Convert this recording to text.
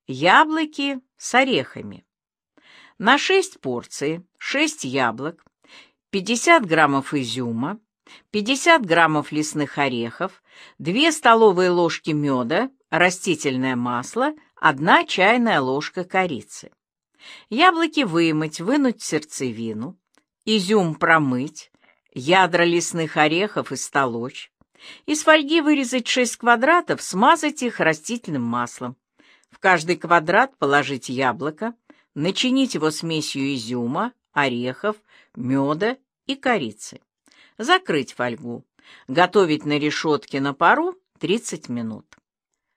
Яблоки с орехами. На 6 порций 6 яблок, 50 граммов изюма, 50 граммов лесных орехов, 2 столовые ложки меда, растительное масло, 1 чайная ложка корицы. Яблоки вымыть, вынуть сердцевину, изюм промыть, ядра лесных орехов истолочь. Из фольги вырезать 6 квадратов, смазать их растительным маслом. В каждый квадрат положить яблоко, начинить его смесью изюма, орехов, меда и корицы. Закрыть фольгу. Готовить на решетке на пару 30 минут.